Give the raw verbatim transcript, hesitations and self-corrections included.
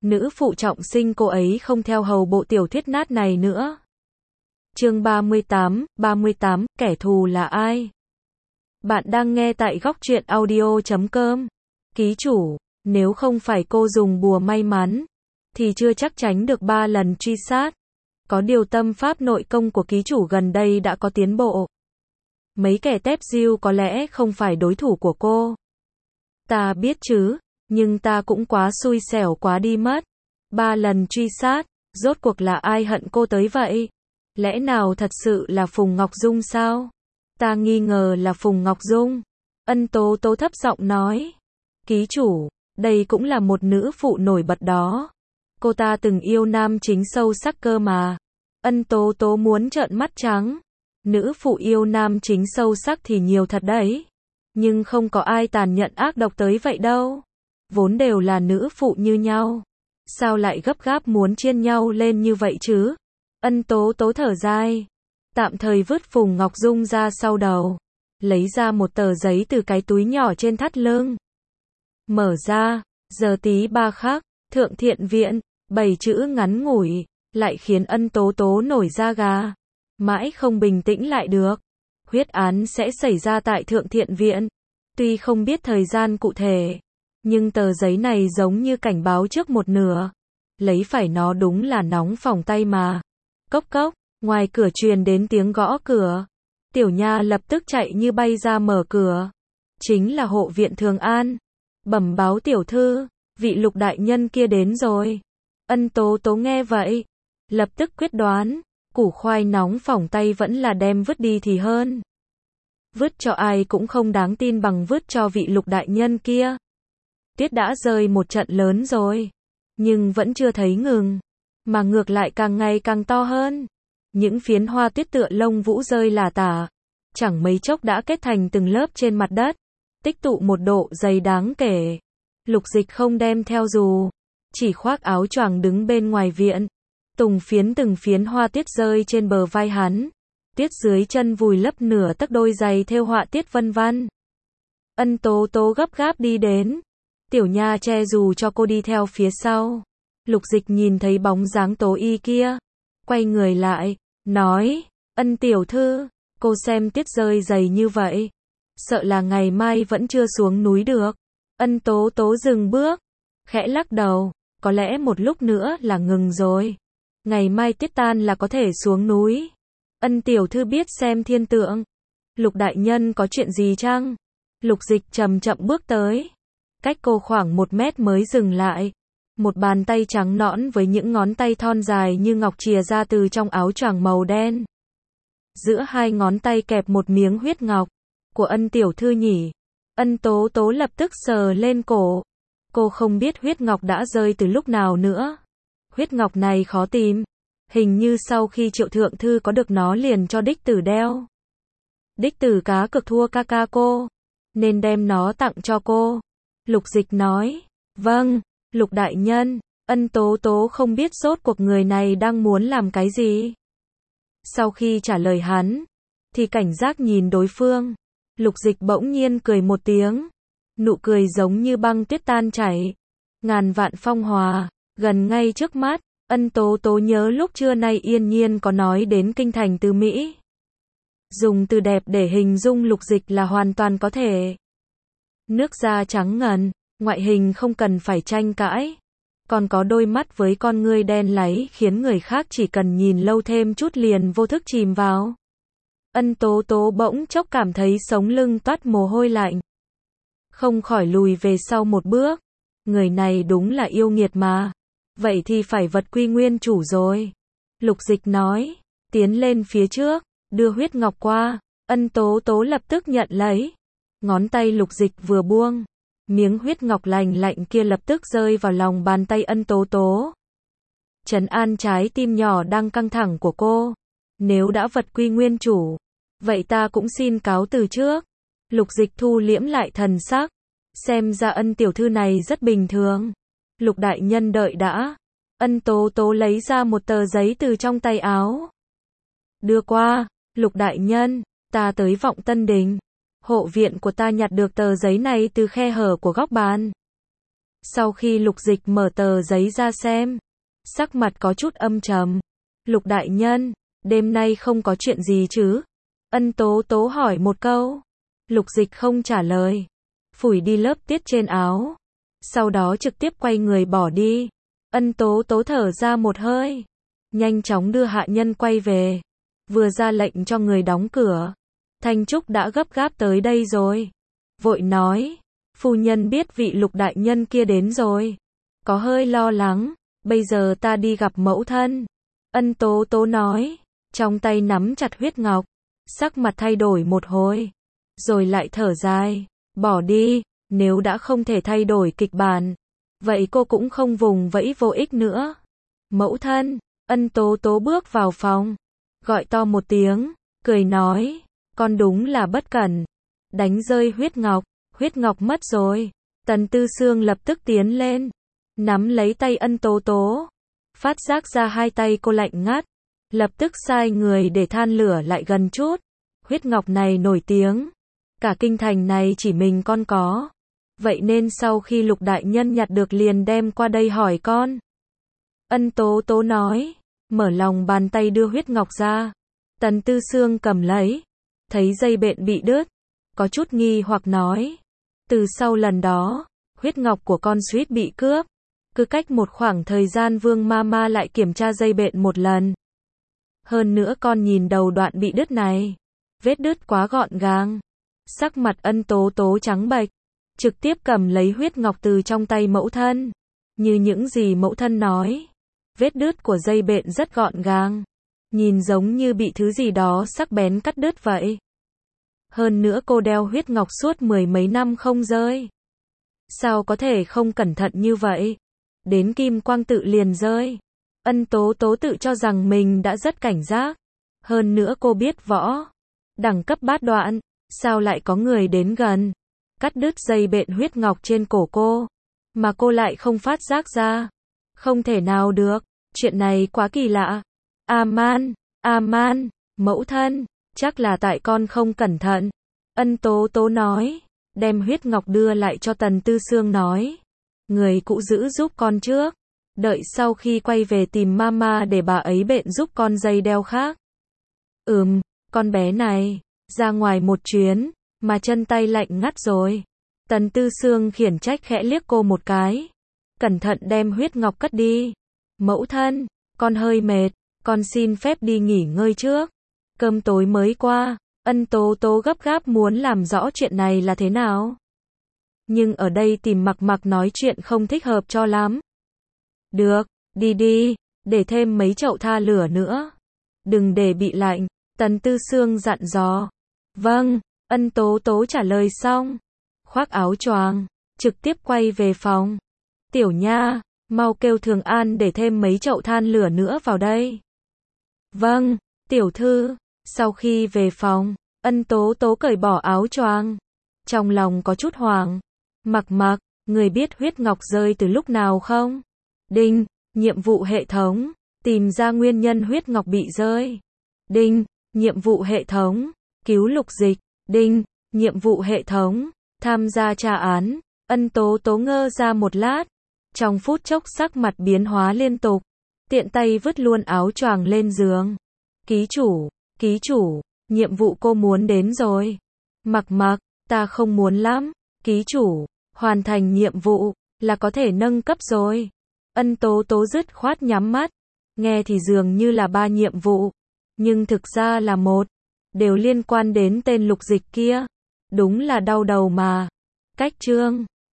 Nữ phụ trọng sinh cô ấy không theo hầu bộ tiểu thuyết nát này nữa. Chương ba mươi tám, ba mươi tám, kẻ thù là ai? Bạn đang nghe tại góc truyện audio chấm com. Ký chủ, nếu không phải cô dùng bùa may mắn, thì chưa chắc tránh được ba lần truy sát. Có điều tâm pháp nội công của ký chủ gần đây đã có tiến bộ. Mấy kẻ tép diêu có lẽ không phải đối thủ của cô. Ta biết chứ, nhưng ta cũng quá xui xẻo quá đi mất. Ba lần truy sát, rốt cuộc là ai hận cô tới vậy? Lẽ nào thật sự là Phùng Ngọc Dung sao? Ta nghi ngờ là Phùng Ngọc Dung. Ân Tố Tố thấp giọng nói. Ký chủ, đây cũng là một nữ phụ nổi bật đó. Cô ta từng yêu nam chính sâu sắc cơ mà. Ân Tố Tố muốn trợn mắt trắng. Nữ phụ yêu nam chính sâu sắc thì nhiều thật đấy. Nhưng không có ai tàn nhẫn ác độc tới vậy đâu. Vốn đều là nữ phụ như nhau. Sao lại gấp gáp muốn chiên nhau lên như vậy chứ? Ân Tố Tố thở dài. Tạm thời vứt Phùng Ngọc Dung ra sau đầu. Lấy ra một tờ giấy từ cái túi nhỏ trên thắt lưng. Mở ra, giờ tí ba khắc, Thượng Thiện Viện, bảy chữ ngắn ngủi, lại khiến Ân Tố Tố nổi da gà. Mãi không bình tĩnh lại được. Huyết án sẽ xảy ra tại Thượng Thiện Viện. Tuy không biết thời gian cụ thể, nhưng tờ giấy này giống như cảnh báo trước một nửa. Lấy phải nó đúng là nóng phỏng tay mà. Cốc cốc, ngoài cửa truyền đến tiếng gõ cửa. Tiểu Nha lập tức chạy như bay ra mở cửa. Chính là hộ viện Thường An. Bẩm báo tiểu thư, vị Lục đại nhân kia đến rồi. Ân Tố Tố nghe vậy, lập tức quyết đoán, củ khoai nóng phỏng tay vẫn là đem vứt đi thì hơn. Vứt cho ai cũng không đáng tin bằng vứt cho vị Lục đại nhân kia. Tuyết đã rơi một trận lớn rồi, nhưng vẫn chưa thấy ngừng, mà ngược lại càng ngày càng to hơn. Những phiến hoa tuyết tựa lông vũ rơi lả tả, chẳng mấy chốc đã kết thành từng lớp trên mặt đất, tích tụ một độ dày đáng kể. Lục Dịch không đem theo dù, chỉ khoác áo choàng đứng bên ngoài viện. Tùng phiến từng phiến hoa tuyết rơi trên bờ vai hắn, tuyết dưới chân vùi lấp nửa tấc đôi giày thêu họa tiết vân vân. Ân Tố Tố gấp gáp đi đến. Tiểu Nha che dù cho cô đi theo phía sau. Lục Dịch nhìn thấy bóng dáng Tố Y kia, quay người lại, nói, Ân tiểu thư, cô xem tuyết rơi dày như vậy, sợ là ngày mai vẫn chưa xuống núi được. Ân Tố Tố dừng bước, khẽ lắc đầu, có lẽ một lúc nữa là ngừng rồi. Ngày mai tuyết tan là có thể xuống núi. Ân tiểu thư biết xem thiên tượng. Lục đại nhân có chuyện gì chăng? Lục Dịch chậm chậm bước tới. Cách cô khoảng một mét mới dừng lại. Một bàn tay trắng nõn với những ngón tay thon dài như ngọc chìa ra từ trong áo choàng màu đen. Giữa hai ngón tay kẹp một miếng huyết ngọc. Của Ân tiểu thư nhỉ? Ân Tố Tố lập tức sờ lên cổ. Cô không biết huyết ngọc đã rơi từ lúc nào nữa. Huyết ngọc này khó tìm. Hình như sau khi Triệu thượng thư có được nó liền cho đích tử đeo. Đích tử cá cược thua ca ca cô, nên đem nó tặng cho cô. Lục Dịch nói. Vâng, Lục đại nhân. Ân Tố Tố không biết rốt cuộc người này đang muốn làm cái gì. Sau khi trả lời hắn, thì cảnh giác nhìn đối phương. Lục Dịch bỗng nhiên cười một tiếng. Nụ cười giống như băng tuyết tan chảy. Ngàn vạn phong hòa, gần ngay trước mắt. Ân Tố Tố nhớ lúc trưa nay Yên Nhiên có nói đến kinh thành từ Mỹ. Dùng từ đẹp để hình dung Lục Dịch là hoàn toàn có thể. Nước da trắng ngần, ngoại hình không cần phải tranh cãi. Còn có đôi mắt với con ngươi đen láy khiến người khác chỉ cần nhìn lâu thêm chút liền vô thức chìm vào. Ân Tố Tố bỗng chốc cảm thấy sống lưng toát mồ hôi lạnh. Không khỏi lùi về sau một bước. Người này đúng là yêu nghiệt mà. Vậy thì phải vật quy nguyên chủ rồi. Lục Dịch nói. Tiến lên phía trước, đưa huyết ngọc qua. Ân Tố Tố lập tức nhận lấy. Ngón tay Lục Dịch vừa buông, miếng huyết ngọc lành lạnh kia lập tức rơi vào lòng bàn tay Ân Tố Tố. Trấn an trái tim nhỏ đang căng thẳng của cô. Nếu đã vật quy nguyên chủ, vậy ta cũng xin cáo từ trước. Lục Dịch thu liễm lại thần sắc. Xem ra Ân tiểu thư này rất bình thường. Lục đại nhân đợi đã. Ân Tố Tố lấy ra một tờ giấy từ trong tay áo. Đưa qua. Lục đại nhân, ta tới Vọng Tân Đình. Hộ viện của ta nhặt được tờ giấy này từ khe hở của góc bàn. Sau khi Lục Dịch mở tờ giấy ra xem, sắc mặt có chút âm trầm. Lục đại nhân, đêm nay không có chuyện gì chứ? Ân Tố Tố hỏi một câu. Lục Dịch không trả lời, phủi đi lớp tiết trên áo, sau đó trực tiếp quay người bỏ đi. Ân Tố Tố thở ra một hơi, nhanh chóng đưa hạ nhân quay về, vừa ra lệnh cho người đóng cửa. Thanh Trúc đã gấp gáp tới đây rồi, vội nói, phu nhân biết vị Lục đại nhân kia đến rồi, có hơi lo lắng, bây giờ ta đi gặp mẫu thân. Ân Tố Tố nói, trong tay nắm chặt huyết ngọc, sắc mặt thay đổi một hồi, rồi lại thở dài, bỏ đi, nếu đã không thể thay đổi kịch bản, vậy cô cũng không vùng vẫy vô ích nữa. Mẫu thân, Ân Tố Tố bước vào phòng, gọi to một tiếng, cười nói, con đúng là bất cẩn, đánh rơi huyết ngọc, huyết ngọc mất rồi. Tần Tư Sương lập tức tiến lên, nắm lấy tay Ân Tố Tố, phát giác ra hai tay cô lạnh ngắt, lập tức sai người để than lửa lại gần chút. Huyết ngọc này nổi tiếng, cả kinh thành này chỉ mình con có, vậy nên sau khi Lục đại nhân nhặt được liền đem qua đây hỏi con. Ân Tố Tố nói, mở lòng bàn tay đưa huyết ngọc ra. Tần Tư Sương cầm lấy, thấy dây bện bị đứt, có chút nghi hoặc nói, từ sau lần đó, huyết ngọc của con suýt bị cướp, cứ cách một khoảng thời gian Vương Mama lại kiểm tra dây bện một lần. Hơn nữa con nhìn đầu đoạn bị đứt này, vết đứt quá gọn gàng. Sắc mặt Ân Tố Tố trắng bệch, trực tiếp cầm lấy huyết ngọc từ trong tay mẫu thân. Như những gì mẫu thân nói, vết đứt của dây bện rất gọn gàng, nhìn giống như bị thứ gì đó sắc bén cắt đứt vậy. Hơn nữa cô đeo huyết ngọc suốt mười mấy năm không rơi, sao có thể không cẩn thận như vậy? Đến kim quang tự liền rơi. Ân Tố Tố tự cho rằng mình đã rất cảnh giác. Hơn nữa cô biết võ, đẳng cấp bát đoạn, sao lại có người đến gần, cắt đứt dây bện huyết ngọc trên cổ cô, mà cô lại không phát giác ra. Không thể nào được, chuyện này quá kỳ lạ. A-man, A-man, mẫu thân, chắc là tại con không cẩn thận. Ân Tố Tố nói, đem huyết ngọc đưa lại cho Tần Tư Sương nói, người cũ giữ giúp con trước, đợi sau khi quay về tìm mama để bà ấy bện giúp con dây đeo khác. Ừm, con bé này, ra ngoài một chuyến, mà chân tay lạnh ngắt rồi. Tần Tư Sương khiển trách khẽ liếc cô một cái, cẩn thận đem huyết ngọc cất đi. Mẫu thân, con hơi mệt, con xin phép đi nghỉ ngơi trước. Cơm tối mới qua, Ân Tố Tố gấp gáp muốn làm rõ chuyện này là thế nào. Nhưng ở đây tìm Mặc Mặc nói chuyện không thích hợp cho lắm. Được, đi đi, để thêm mấy chậu tha lửa nữa. Đừng để bị lạnh, Tần Tư Sương dặn dò. Vâng, Ân Tố Tố trả lời xong, khoác áo choàng, trực tiếp quay về phòng. Tiểu Nha, mau kêu Thường An để thêm mấy chậu than lửa nữa vào đây. Vâng, tiểu thư. Sau khi về phòng, Ân Tố Tố cởi bỏ áo choàng, trong lòng có chút hoảng. Mặc Mặc, người biết huyết ngọc rơi từ lúc nào không? Đinh, nhiệm vụ hệ thống, tìm ra nguyên nhân huyết ngọc bị rơi. Đinh, nhiệm vụ hệ thống, cứu Lục Dịch. Đinh, nhiệm vụ hệ thống, tham gia tra án. Ân Tố Tố ngơ ra một lát, trong phút chốc sắc mặt biến hóa liên tục, tiện tay vứt luôn áo choàng lên giường. Ký chủ, ký chủ, nhiệm vụ cô muốn đến rồi. Mặc Mặc, ta không muốn lắm. Ký chủ, hoàn thành nhiệm vụ là có thể nâng cấp rồi. Ân Tố Tố dứt khoát nhắm mắt, nghe thì dường như là ba nhiệm vụ, nhưng thực ra là một, đều liên quan đến tên Lục Dịch kia. Đúng là đau đầu mà. Cách chương